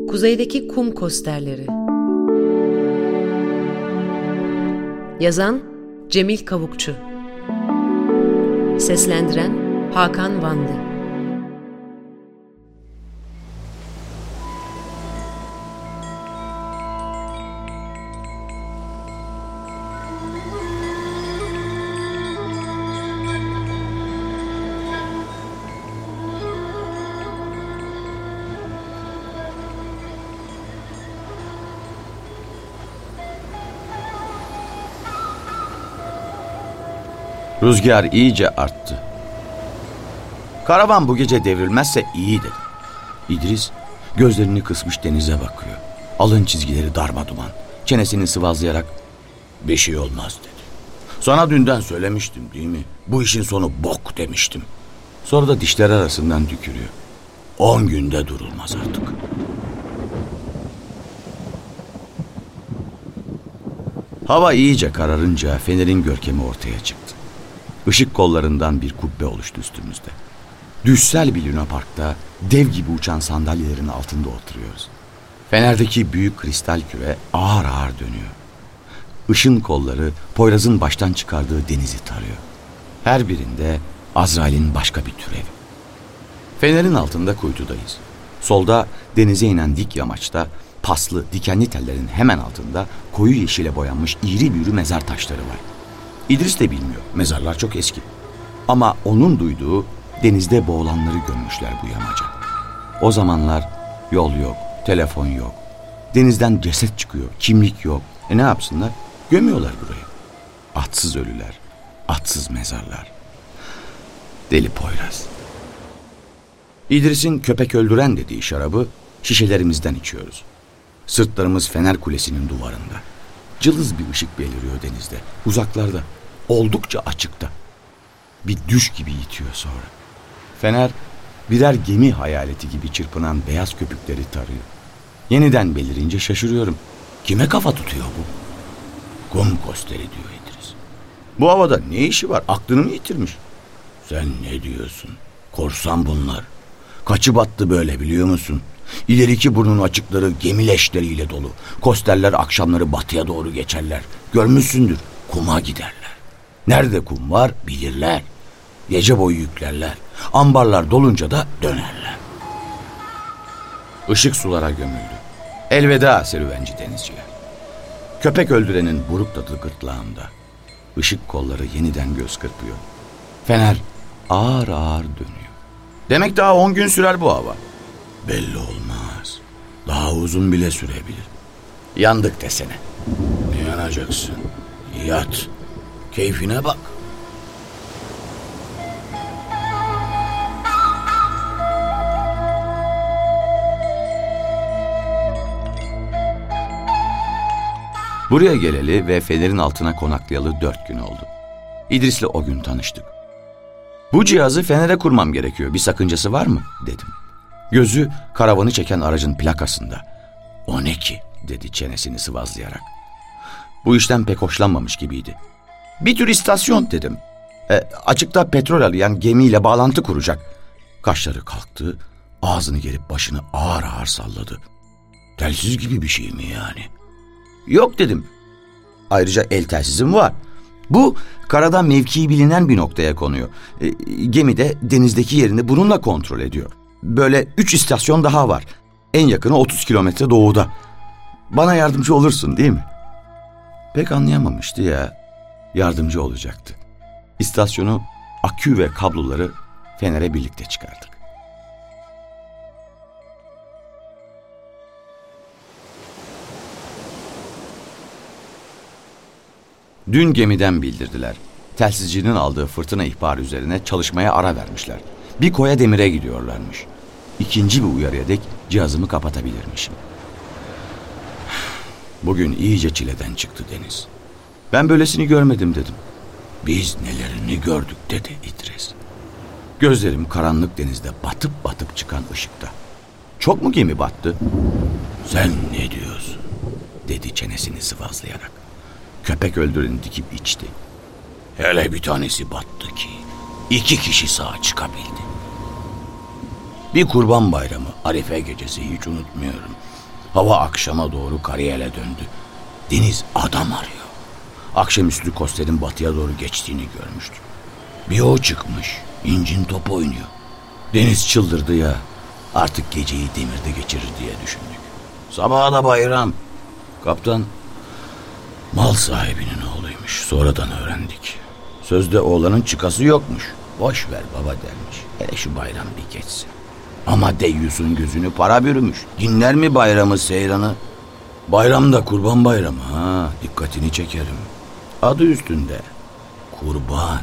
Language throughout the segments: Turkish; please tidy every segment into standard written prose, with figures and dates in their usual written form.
Kuzeydeki kum kosterleri. Yazan Cemil Kavukçu. Seslendiren Hakan Vanlı. Rüzgar iyice arttı. Karavan bu gece devrilmezse iyi dedi. İdris gözlerini kısmış denize bakıyor. Alın çizgileri darmaduman. Çenesini sıvazlayarak "Bir şey olmaz" dedi. "Sana dünden söylemiştim değil mi? Bu işin sonu bok demiştim." Sonra da dişleri arasından tükürüyor. 10 günde durulmaz artık. Hava iyice kararınca fenerin görkemi ortaya çıktı. Işık kollarından bir kubbe oluştu üstümüzde. Düssel bir lunaparkta dev gibi uçan sandalyelerin altında oturuyoruz. Fenerdeki büyük kristal küre ağır ağır dönüyor. Işın kolları Poyraz'ın baştan çıkardığı denizi tarıyor. Her birinde Azrail'in başka bir türevi. Fenerin altında kuytudayız. Solda denize inen dik yamaçta paslı dikenli tellerin hemen altında koyu yeşile boyanmış iri büğrü mezar taşları var. İdris de bilmiyor. Mezarlar çok eski. Ama onun duyduğu denizde boğulanları gömmüşler bu yamaca. O zamanlar yol yok, telefon yok. Denizden ceset çıkıyor, kimlik yok. Ne yapsınlar? Gömüyorlar burayı. Atsız ölüler, atsız mezarlar. Deli Poyraz. İdris'in köpek öldüren dediği şarabı şişelerimizden içiyoruz. Sırtlarımız Fener Kulesi'nin duvarında. Cılız bir ışık beliriyor denizde. Uzaklarda, oldukça açıkta. Bir düş gibi yitiyor sonra. Fener birer gemi hayaleti gibi çırpınan beyaz köpükleri tarıyor. Yeniden belirince şaşırıyorum. Kime kafa tutuyor bu? Kum kosteri diyor İdris. Bu havada ne işi var? Aklını mı yitirmiş? Sen ne diyorsun? Korsan bunlar. Kaçı battı böyle biliyor musun? İleriki burnun açıkları gemi leşleriyle dolu. Kosterler akşamları batıya doğru geçerler. Görmüşsündür, kuma giderler. Nerede kum var bilirler. Gece boyu yüklerler. Ambarlar dolunca da dönerler. Işık sulara gömüldü. Elveda serüvenci denizciler. Köpek öldürenin buruk tadı gırtlağımda. Işık kolları yeniden göz kırpıyor. Fener ağır ağır dönüyor. Demek daha 10 gün sürer bu hava. Belli olmaz. Daha uzun bile sürebilir. Yandık desene. Ne yanacaksın? Yat. Keyfine bak. Buraya geleli ve fenerin altına konaklayalı 4 gün oldu. İdris'le o gün tanıştık. "Bu cihazı fenere kurmam gerekiyor. Bir sakıncası var mı?" dedim. Gözü karavanı çeken aracın plakasında. "O ne ki?" dedi çenesini sıvazlayarak. Bu işten pek hoşlanmamış gibiydi. "Bir tür istasyon" dedim. Açıkta petrol arayan gemiyle bağlantı kuracak." Kaşları kalktı, ağzını gerip başını ağır ağır salladı. "Telsiz gibi bir şey mi yani?" "Yok" dedim. "Ayrıca el telsizim var. Bu karada mevkii bilinen bir noktaya konuyor. Gemi de denizdeki yerini bununla kontrol ediyor. Böyle 3 istasyon daha var. En yakını 30 kilometre doğuda. Bana yardımcı olursun değil mi?" Pek anlayamamıştı ya. Yardımcı olacaktı. İstasyonu, akü ve kabloları fenere birlikte çıkardık. Dün gemiden bildirdiler. Telsizcinin aldığı fırtına ihbarı üzerine çalışmaya ara vermişler. Bir koya demire gidiyorlarmış. İkinci bir uyarıya dek cihazımı kapatabilirmişim. Bugün iyice çileden çıktı deniz. "Ben böylesini görmedim" dedim. "Biz nelerini gördük" dedi İdris. Gözlerim karanlık denizde batıp batıp çıkan ışıkta. "Çok mu gemi battı?" "Sen ne diyorsun?" dedi çenesini sıvazlayarak. Köpek öldüreni dikip içti. "Hele bir tanesi battı ki 2 kişi sağ çıkabildi. Bir Kurban Bayramı Arife gecesi, hiç unutmuyorum. Hava akşama doğru karayele döndü. Deniz adam arıyor. Akşamüstü Koster'in batıya doğru geçtiğini görmüştü. Bir o çıkmış, incin top oynuyor. Deniz çıldırdı ya, artık geceyi demirde geçirir diye düşündük. Sabaha da bayram. Kaptan mal sahibinin oğluymuş, sonradan öğrendik. Sözde oğlanın çıkası yokmuş. Boş ver baba dermiş, hele şu bayram bir geçsin. Ama deyyusun gözünü para bürümüş. Dinler mi bayramı seyranı? Bayram da Kurban Bayramı ha, dikkatini çekerim. Adı üstünde kurban.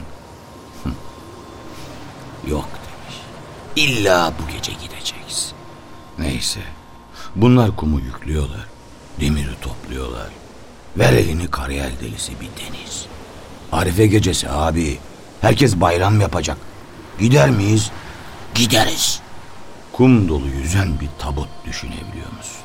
Yok demiş. İlla bu gece gideceksin. Neyse, bunlar kumu yüklüyorlar, demiri topluyorlar. Ver elini karayel delisi bir deniz. Arife gecesi abi, herkes bayram yapacak. Gider miyiz? Gideriz. Kum dolu yüzen bir tabut düşünebiliyor musun?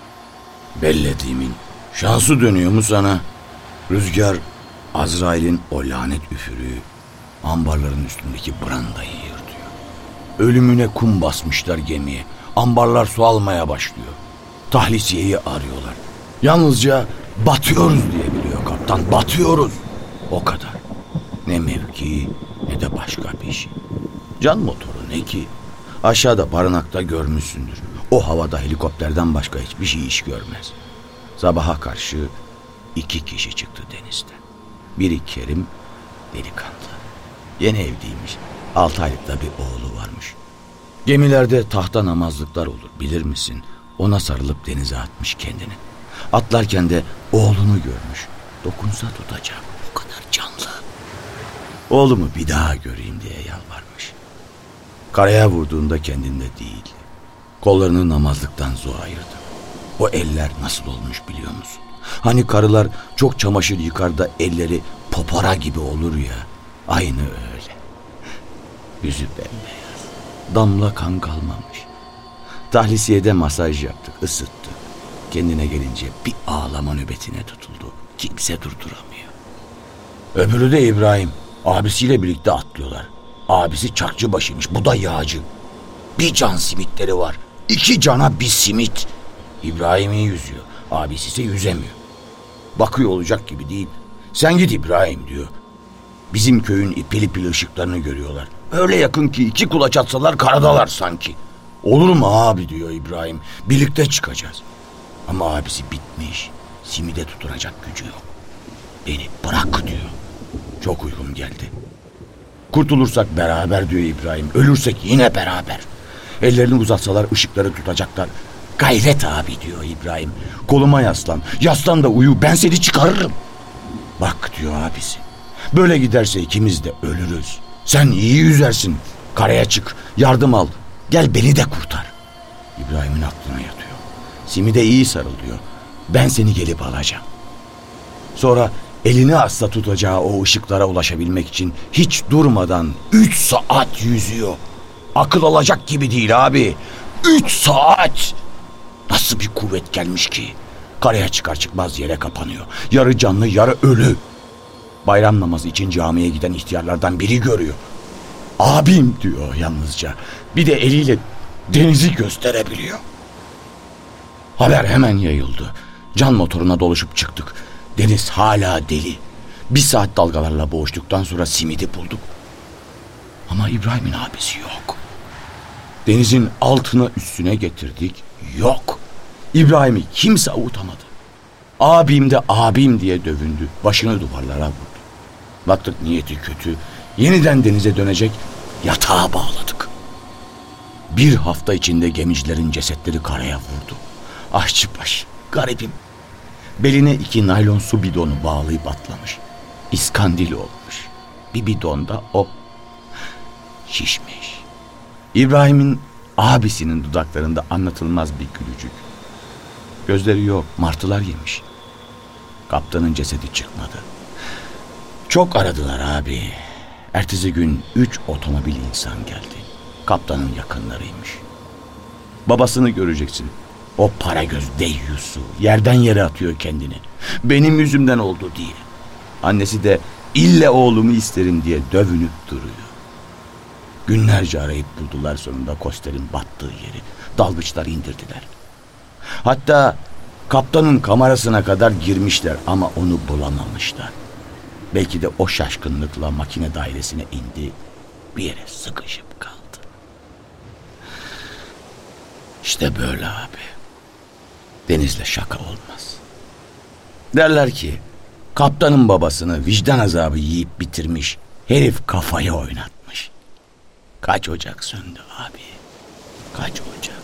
Bellediğimin şansı dönüyor mu sana? Rüzgar Azrail'in o lanet üfürüğü ambarların üstündeki brandayı yırtıyor. Ölümüne kum basmışlar gemiye. Ambarlar su almaya başlıyor. Tahlisiyeyi arıyorlar. Yalnızca batıyoruz diye biliyor kaptan. Batıyoruz. O kadar. Ne mevki ne de başka bir şey. Can motoru ne ki? Aşağıda barınakta görmüşsündür. O havada helikopterden başka hiçbir şey iş görmez. Sabaha karşı 2 kişi çıktı denizden. Biri Kerim, delikanlı. Yeni evliymiş. 6 aylıkta bir oğlu varmış. Gemilerde tahta namazlıklar olur, bilir misin? Ona sarılıp denize atmış kendini. Atlarken de oğlunu görmüş. Dokunsa tutacak. O kadar canlı. Oğlumu bir daha göreyim diye yalvarmış. Karaya vurduğunda kendinde değil. Kollarını namazlıktan zor ayırdı. O eller nasıl olmuş biliyor musun? Hani karılar çok çamaşır yıkar da elleri popora gibi olur ya. Aynı öyle. Yüzü bembeyaz. Damla kan kalmamış. Tahlisiyede masaj yaptık, ısıttık. Kendine gelince bir ağlama nöbetine tutuldu. Kimse durduramıyor. Öbürü de İbrahim. Abisiyle birlikte atlıyorlar. Abisi çarkçıbaşıymış, bu da yağcı. Bir can simitleri var. 2 cana bir simit. İbrahim iyi yüzüyor. Abisi ise yüzemiyor. Bakıyor olacak gibi değil. Sen git İbrahim diyor. Bizim köyün ipili pili ışıklarını görüyorlar. Öyle yakın ki 2 kulaç atsalar karadalar sanki. Olur mu abi diyor İbrahim. Birlikte çıkacağız. Ama abisi bitmiş. Simide tutunacak gücü yok. Beni bırak diyor. Çok uygun geldi. Kurtulursak beraber diyor İbrahim. Ölürsek yine beraber. Ellerini uzatsalar ışıkları tutacaklar. Gayret abi diyor İbrahim. Koluma yaslan. Yaslan da uyu, ben seni çıkarırım. Bak diyor abisi. Böyle giderse ikimiz de ölürüz. Sen iyi yüzersin. Karaya çık, yardım al. Gel beni de kurtar. İbrahim'in aklına yatıyor. Simide iyi sarıl diyor. Ben seni gelip alacağım. Sonra elini asla tutacağı o ışıklara ulaşabilmek için hiç durmadan 3 saat yüzüyor. Akıl alacak gibi değil abi. 3 saat. Nasıl bir kuvvet gelmiş ki? Karaya çıkar çıkmaz yere kapanıyor. Yarı canlı yarı ölü. Bayram namazı için camiye giden ihtiyarlardan biri görüyor. Abim diyor yalnızca. Bir de eliyle denizi gösterebiliyor. Haber hemen yayıldı. Can motoruna doluşup çıktık. Deniz hala deli. 1 saat dalgalarla boğuştuktan sonra simidi bulduk. Ama İbrahim'in abisi yok. Denizin altına üstüne getirdik. Yok. İbrahim'i kimse avutamadı. Abim de abim diye dövündü. Başını duvarlara vurdu. Baktık niyeti kötü. Yeniden denize dönecek, yatağa bağladık. 1 hafta içinde gemicilerin cesetleri karaya vurdu. Aşçıbaşı, garibim. Beline 2 naylon su bidonu bağlayıp atlamış. İskandil olmuş. Bir bidonda o. Şişmiş. İbrahim'in abisinin dudaklarında anlatılmaz bir gülücük. Gözleri yok, martılar yemiş. Kaptanın cesedi çıkmadı. Çok aradılar abi. Ertesi gün 3 otomobil insan geldi. Kaptanın yakınlarıymış. Babasını göreceksin. O paragöz deyyusu yerden yere atıyor kendini. Benim yüzümden oldu diye. Annesi de ille oğlumu isterim diye dövünüp duruyor. Günlerce arayıp buldular sonunda Koster'in battığı yeri. Dalgıçlar indirdiler. Hatta kaptanın kamerasına kadar girmişler ama onu bulamamışlar. Belki de o şaşkınlıkla makine dairesine indi, bir yere sıkışıp kaldı. İşte böyle abi. Denizle şaka olmaz. Derler ki kaptanın babasını vicdan azabı yiyip bitirmiş, herif kafayı oynatmış. Kaç ocak söndü abi, kaç ocak.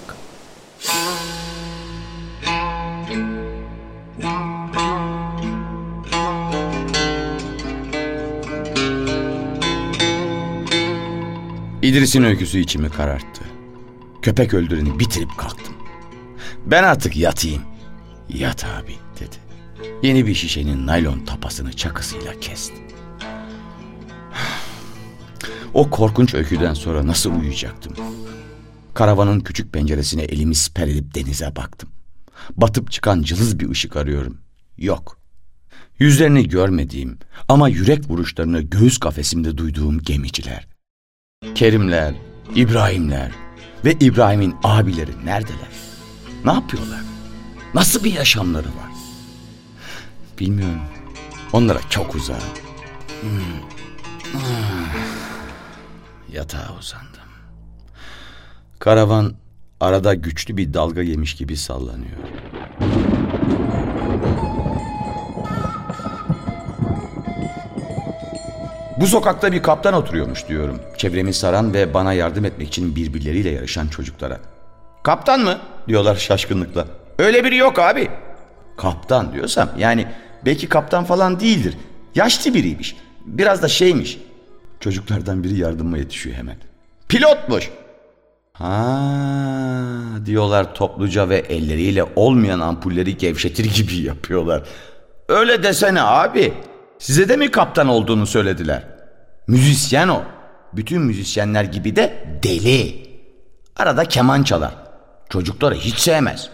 İdris'in öyküsü içimi kararttı. Köpek öldüreni bitirip kalktım. Ben artık yatayım. Yat abi dedi. Yeni bir şişenin naylon tapasını çakısıyla kesti. O korkunç öyküden sonra nasıl uyuyacaktım? Karavanın küçük penceresine elimi siper edip denize baktım. Batıp çıkan cılız bir ışık arıyorum. Yok. Yüzlerini görmediğim ama yürek vuruşlarını göğüs kafesimde duyduğum gemiciler. Kerimler, İbrahimler ve İbrahim'in abileri neredeler? Ne yapıyorlar? Nasıl bir yaşamları var? Bilmiyorum. Onlara çok uzağım. Yatağa uzandım. Karavan arada güçlü bir dalga yemiş gibi sallanıyor. Bu sokakta bir kaptan oturuyormuş diyorum. Çevremi saran ve bana yardım etmek için birbirleriyle yarışan çocuklara. Kaptan mı? Diyorlar şaşkınlıkla. Öyle biri yok abi. Kaptan diyorsam yani belki kaptan falan değildir. Yaşlı biriymiş. Biraz da şeymiş. Çocuklardan biri yardıma yetişiyor hemen. Pilotmuş. Ha diyorlar topluca ve elleriyle olmayan ampulleri gevşetir gibi yapıyorlar. Öyle desene abi. Size de mi kaptan olduğunu söylediler? Müzisyen o. Bütün müzisyenler gibi de deli. Arada keman çalar. Çocukları hiç sevmez.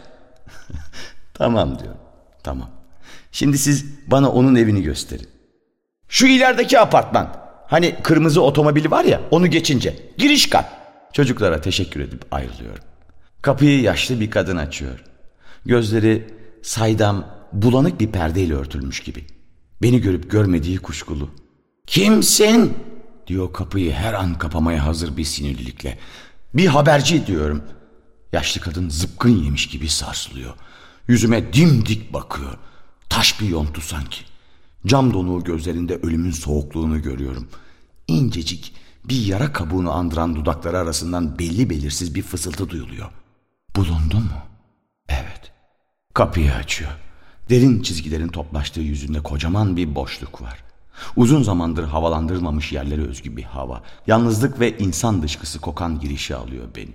Tamam diyorum. Tamam. Şimdi siz bana onun evini gösterin. Şu ilerideki apartman. Hani kırmızı otomobili var ya, onu geçince. Giriş kat. Çocuklara teşekkür edip ayrılıyorum. Kapıyı yaşlı bir kadın açıyor. Gözleri saydam, bulanık bir perdeyle örtülmüş gibi. Beni görüp görmediği kuşkulu. Kimsin? Diyor kapıyı her an kapamaya hazır bir sinirlilikle. Bir haberci diyorum. Yaşlı kadın zıpkın yemiş gibi sarsılıyor. Yüzüme dimdik bakıyor. Taş bir yontu sanki. Cam donuğu gözlerinde ölümün soğukluğunu görüyorum. İncecik bir yara kabuğunu andıran dudakları arasından belli belirsiz bir fısıltı duyuluyor. Bulundu mu? Evet. Kapıyı açıyor. Derin çizgilerin toplaştığı yüzünde kocaman bir boşluk var. Uzun zamandır havalandırılmamış yerlere özgü bir hava. Yalnızlık ve insan dışkısı kokan girişi alıyor beni.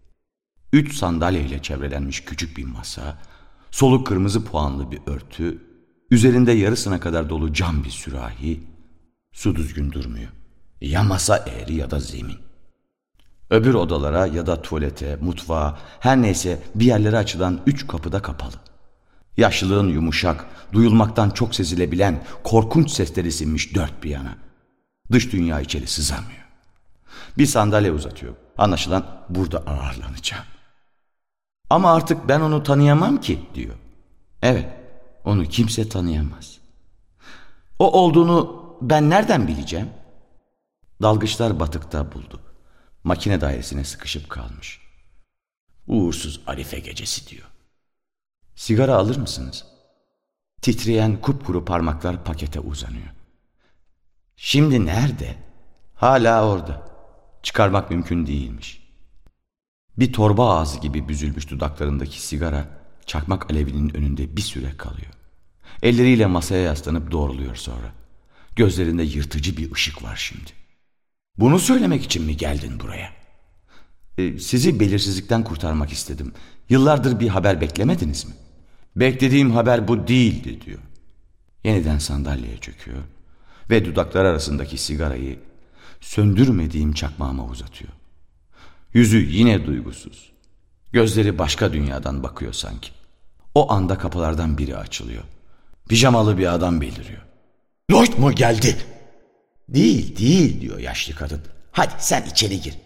3 sandalyeyle çevrelenmiş küçük bir masa, soluk kırmızı puanlı bir örtü, üzerinde yarısına kadar dolu cam bir sürahi, su düzgün durmuyor. Ya masa eğri ya da zemin. Öbür odalara ya da tuvalete, mutfağa, her neyse bir yerlere açılan 3 kapı da kapalı. Yaşlılığın yumuşak, duyulmaktan çok sezilebilen korkunç sesleri sinmiş dört bir yana. Dış dünya içeri sızamıyor. Bir sandalye uzatıyor. Anlaşılan burada ağırlanacağım. Ama artık ben onu tanıyamam ki diyor. Evet, onu kimse tanıyamaz. O olduğunu ben nereden bileceğim? Dalgıçlar batıkta buldu. Makine dairesine sıkışıp kalmış. Uğursuz Arife gecesi diyor. Sigara alır mısınız? Titreyen kupkuru parmaklar pakete uzanıyor. Şimdi nerede? Hala orada. Çıkarmak mümkün değilmiş. Bir torba ağzı gibi büzülmüş dudaklarındaki sigara çakmak alevinin önünde bir süre kalıyor. Elleriyle masaya yaslanıp doğruluyor sonra. Gözlerinde yırtıcı bir ışık var şimdi. Bunu söylemek için mi geldin buraya? Sizi belirsizlikten kurtarmak istedim. Yıllardır bir haber beklemediniz mi? Beklediğim haber bu değildi diyor. Yeniden sandalyeye çöküyor ve dudaklar arasındaki sigarayı söndürmediğim çakmağıma uzatıyor. Yüzü yine duygusuz. Gözleri başka dünyadan bakıyor sanki. O anda kapılardan biri açılıyor. Pijamalı bir adam beliriyor. Lloyd mu geldi? Değil diyor yaşlı kadın. Hadi sen içeri gir.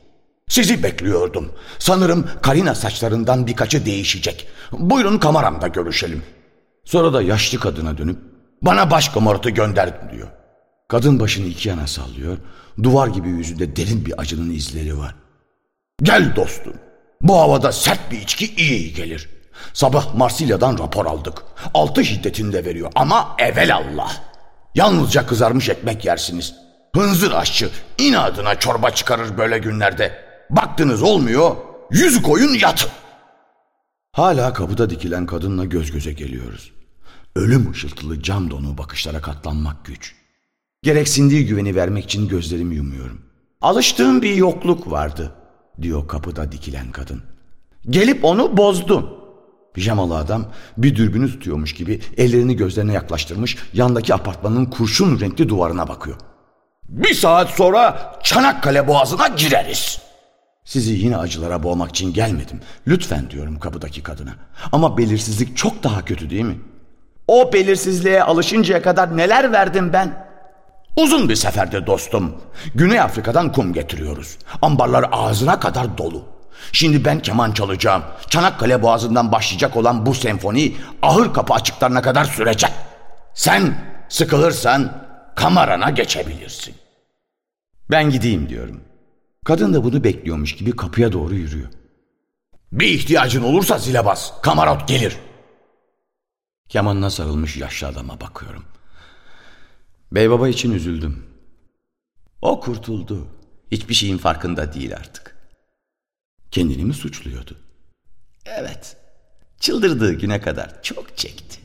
Sizi bekliyordum. Sanırım Karina saçlarından birkaçı değişecek. Buyurun kameramda görüşelim. Sonra da yaşlı kadına dönüp bana baş kamarotı gönder diyor. Kadın başını iki yana sallıyor. Duvar gibi yüzünde derin bir acının izleri var. Gel dostum. Bu havada sert bir içki iyi gelir. Sabah Marsilya'dan rapor aldık. 6 şiddetinde veriyor ama evelallah. Yalnızca kızarmış ekmek yersiniz. Hınzır aşçı inadına çorba çıkarır böyle günlerde. Baktınız olmuyor, yüzü koyun yatın. Hala kapıda dikilen kadınla göz göze geliyoruz. Ölüm ışıltılı cam donu bakışlara katlanmak güç. Gereksindiği güveni vermek için gözlerimi yumuyorum. Alıştığım bir yokluk vardı, diyor kapıda dikilen kadın. Gelip onu bozdum. Pijamalı adam bir dürbünü tutuyormuş gibi ellerini gözlerine yaklaştırmış, yandaki apartmanın kurşun renkli duvarına bakıyor. Bir saat sonra Çanakkale Boğazı'na gireriz. Sizi yine acılara boğmak için gelmedim. Lütfen diyorum kapıdaki kadına. Ama belirsizlik çok daha kötü değil mi? O belirsizliğe alışıncaya kadar neler verdim ben? Uzun bir seferde dostum. Güney Afrika'dan kum getiriyoruz. Ambarlar ağzına kadar dolu. Şimdi ben keman çalacağım. Çanakkale Boğazı'ndan başlayacak olan bu senfoni ahır kapı açıklarına kadar sürecek. Sen sıkılırsan kamerana geçebilirsin. Ben gideyim diyorum. Kadın da bunu bekliyormuş gibi kapıya doğru yürüyor. Bir ihtiyacın olursa zile bas. Kamarot gelir. Kemanına sarılmış yaşlı adama bakıyorum. Beybaba için üzüldüm. O kurtuldu. Hiçbir şeyin farkında değil artık. Kendini mi suçluyordu? Evet. Çıldırdığı güne kadar çok çekti.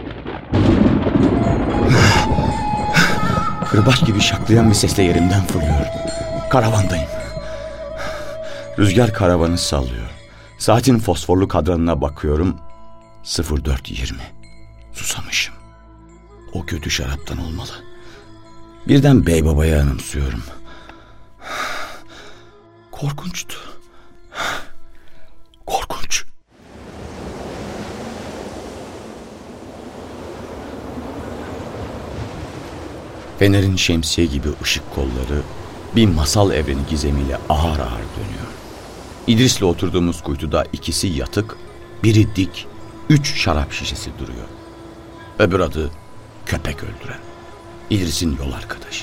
Kırbaç gibi şaklayan bir sesle yerimden fırlıyorum. Karavandayım. Rüzgar karavanı sallıyor. Saatin fosforlu kadranına bakıyorum. 04:20. Susamışım. O kötü şaraptan olmalı. Birden Beybaba'yı anımsıyorum. Korkunçtu. Korkunç. Fener'in şemsiye gibi ışık kolları bir masal evreni gizemiyle ağır ağır dönüyor. İdris'le oturduğumuz kuytuda ikisi yatık, biri dik, 3 şarap şişesi duruyor. Öbür adı köpek öldüren. İdris'in yol arkadaşı.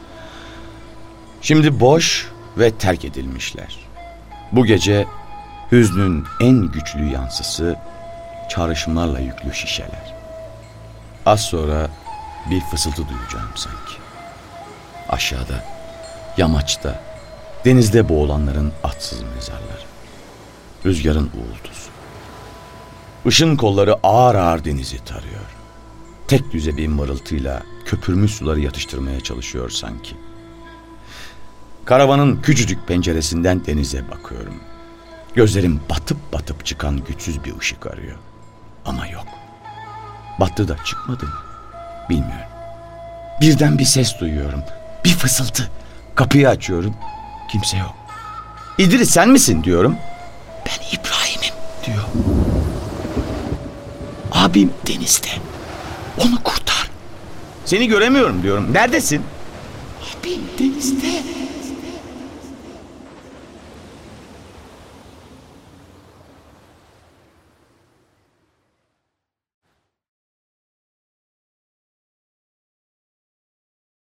Şimdi boş ve terk edilmişler. Bu gece hüznün en güçlü yansısı çağrışımlarla yüklü şişeler. Az sonra bir fısıltı duyacağım sanki. Aşağıda, yamaçta, denizde boğulanların atsız mezarları. Rüzgarın uğultusu. Işın kolları ağır ağır denizi tarıyor. Tek düze bir mırıltıyla köpürmüş suları yatıştırmaya çalışıyor sanki. Karavanın küçücük penceresinden denize bakıyorum. Gözlerim batıp batıp çıkan güçsüz bir ışık arıyor. Ama yok. Battı da çıkmadı mı? Bilmiyorum. Birden bir ses duyuyorum. Bir fısıltı. Kapıyı açıyorum. Kimse yok. İdris sen misin diyorum. Ben İbrahim'im diyor. Abim denizde. Onu kurtar. Seni göremiyorum diyorum. Neredesin? Abim denizde.